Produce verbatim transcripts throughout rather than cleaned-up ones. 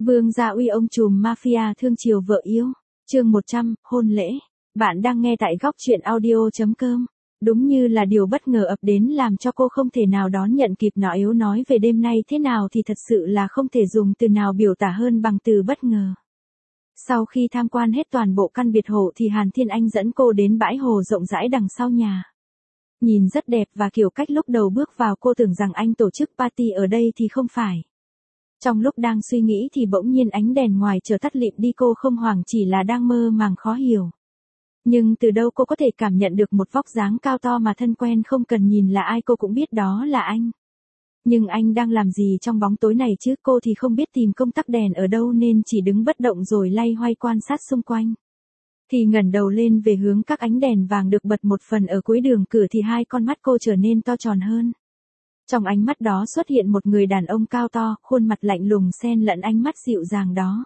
Vương Gia Uy ông trùm mafia thương chiều vợ yêu. Chương một trăm, hôn lễ. Bạn đang nghe tại góc truyện audio chấm com. Đúng như là điều bất ngờ ập đến làm cho cô không thể nào đón nhận kịp, nó yếu nói về đêm nay thế nào thì thật sự là không thể dùng từ nào biểu tả hơn bằng từ bất ngờ. Sau khi tham quan hết toàn bộ căn biệt hộ thì Hàn Thiên Anh dẫn cô đến bãi hồ rộng rãi đằng sau nhà. Nhìn rất đẹp và kiểu cách lúc đầu bước vào cô tưởng rằng anh tổ chức party ở đây thì không phải. Trong lúc đang suy nghĩ thì bỗng nhiên ánh đèn ngoài chợt tắt lịm đi, cô không hoảng chỉ là đang mơ màng khó hiểu. Nhưng từ đâu cô có thể cảm nhận được một vóc dáng cao to mà thân quen, không cần nhìn là ai cô cũng biết đó là anh. Nhưng anh đang làm gì trong bóng tối này chứ? Cô thì không biết tìm công tắc đèn ở đâu nên chỉ đứng bất động rồi lay hoay quan sát xung quanh. Thì ngẩng đầu lên về hướng các ánh đèn vàng được bật một phần ở cuối đường cửa thì hai con mắt cô trở nên to tròn hơn. Trong ánh mắt đó xuất hiện một người đàn ông cao to, khuôn mặt lạnh lùng xen lẫn ánh mắt dịu dàng đó.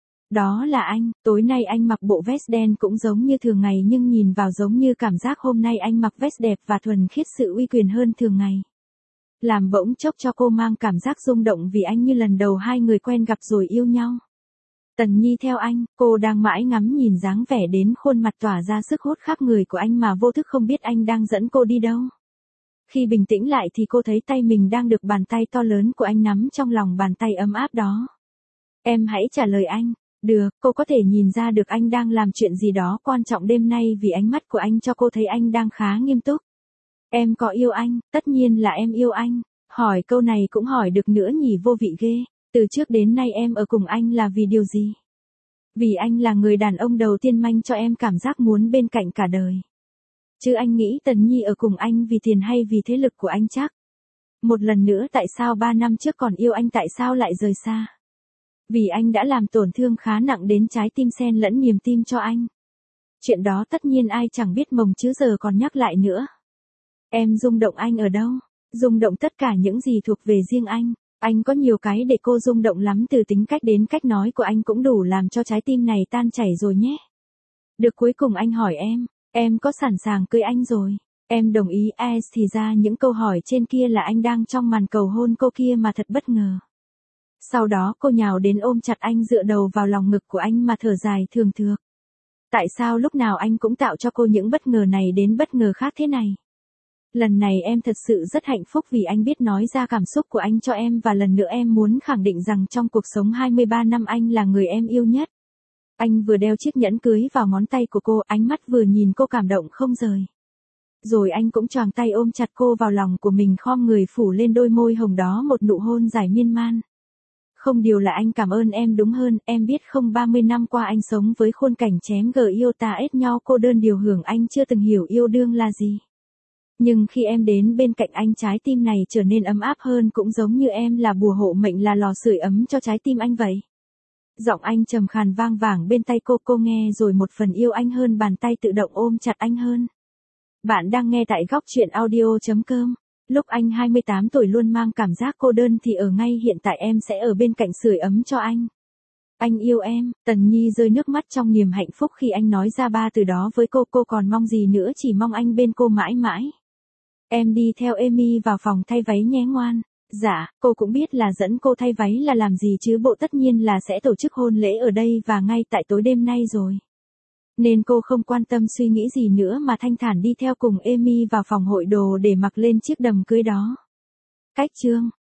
Đó là anh. Tối nay anh mặc bộ vest đen cũng giống như thường ngày, nhưng nhìn vào giống như cảm giác hôm nay anh mặc vest đẹp và thuần khiết, sự uy quyền hơn thường ngày. Làm bỗng chốc cho cô mang cảm giác rung động vì anh như lần đầu hai người quen gặp rồi yêu nhau. Tần Nhi theo anh, cô đang mãi ngắm nhìn dáng vẻ đến khuôn mặt tỏa ra sức hút khắp người của anh mà vô thức không biết anh đang dẫn cô đi đâu. Khi bình tĩnh lại thì cô thấy tay mình đang được bàn tay to lớn của anh nắm trong lòng bàn tay ấm áp đó. Em hãy trả lời anh. Được, cô có thể nhìn ra được anh đang làm chuyện gì đó quan trọng đêm nay vì ánh mắt của anh cho cô thấy anh đang khá nghiêm túc. Em có yêu anh? Tất nhiên là em yêu anh. Hỏi câu này cũng hỏi được nữa nhỉ, vô vị ghê. Từ trước đến nay em ở cùng anh là vì điều gì? Vì anh là người đàn ông đầu tiên mang cho em cảm giác muốn bên cạnh cả đời. Chứ anh nghĩ Tần Nhi ở cùng anh vì tiền hay vì thế lực của anh chắc? Một lần nữa, tại sao ba năm trước còn yêu anh tại sao lại rời xa? Vì anh đã làm tổn thương khá nặng đến trái tim xen lẫn niềm tin cho anh. Chuyện đó tất nhiên ai chẳng biết mồng chứ giờ còn nhắc lại nữa. Em rung động anh ở đâu? Rung động tất cả những gì thuộc về riêng anh. Anh có nhiều cái để cô rung động lắm, từ tính cách đến cách nói của anh cũng đủ làm cho trái tim này tan chảy rồi nhé. Được, cuối cùng anh hỏi em, em có sẵn sàng cưới anh rồi? Em đồng ý. As thì ra những câu hỏi trên kia là anh đang trong màn cầu hôn cô kia mà, thật bất ngờ. Sau đó cô nhào đến ôm chặt anh, dựa đầu vào lòng ngực của anh mà thở dài thường thượt. Tại sao lúc nào anh cũng tạo cho cô những bất ngờ này đến bất ngờ khác thế này? Lần này em thật sự rất hạnh phúc vì anh biết nói ra cảm xúc của anh cho em, và lần nữa em muốn khẳng định rằng trong cuộc sống hai mươi ba năm anh là người em yêu nhất. Anh vừa đeo chiếc nhẫn cưới vào ngón tay của cô, ánh mắt vừa nhìn cô cảm động không rời. Rồi anh cũng choàng tay ôm chặt cô vào lòng của mình, khom người phủ lên đôi môi hồng đó một nụ hôn dài miên man. Không điều là anh cảm ơn em, đúng hơn, em biết không, ba mươi năm qua anh sống với khôn cảnh chém gờ yêu ta ết nhau cô đơn điều hưởng, anh chưa từng hiểu yêu đương là gì. Nhưng khi em đến bên cạnh anh, trái tim này trở nên ấm áp hơn, cũng giống như em là bùa hộ mệnh, là lò sưởi ấm cho trái tim anh vậy. Giọng anh trầm khàn vang vẳng bên tai cô, cô nghe rồi một phần yêu anh hơn, bàn tay tự động ôm chặt anh hơn. Bạn đang nghe tại góc truyện audio chấm com. Lúc anh hai mươi tám tuổi luôn mang cảm giác cô đơn thì ở ngay hiện tại em sẽ ở bên cạnh sưởi ấm cho anh. Anh yêu em. Tần Nhi rơi nước mắt trong niềm hạnh phúc khi anh nói ra ba từ đó với cô. Cô còn mong gì nữa, chỉ mong anh bên cô mãi mãi. Em đi theo Amy vào phòng thay váy nhé ngoan. Dạ, cô cũng biết là dẫn cô thay váy là làm gì chứ bộ, tất nhiên là sẽ tổ chức hôn lễ ở đây và ngay tại tối đêm nay rồi. Nên cô không quan tâm suy nghĩ gì nữa mà thanh thản đi theo cùng Amy vào phòng hội đồ để mặc lên chiếc đầm cưới đó. Cách chương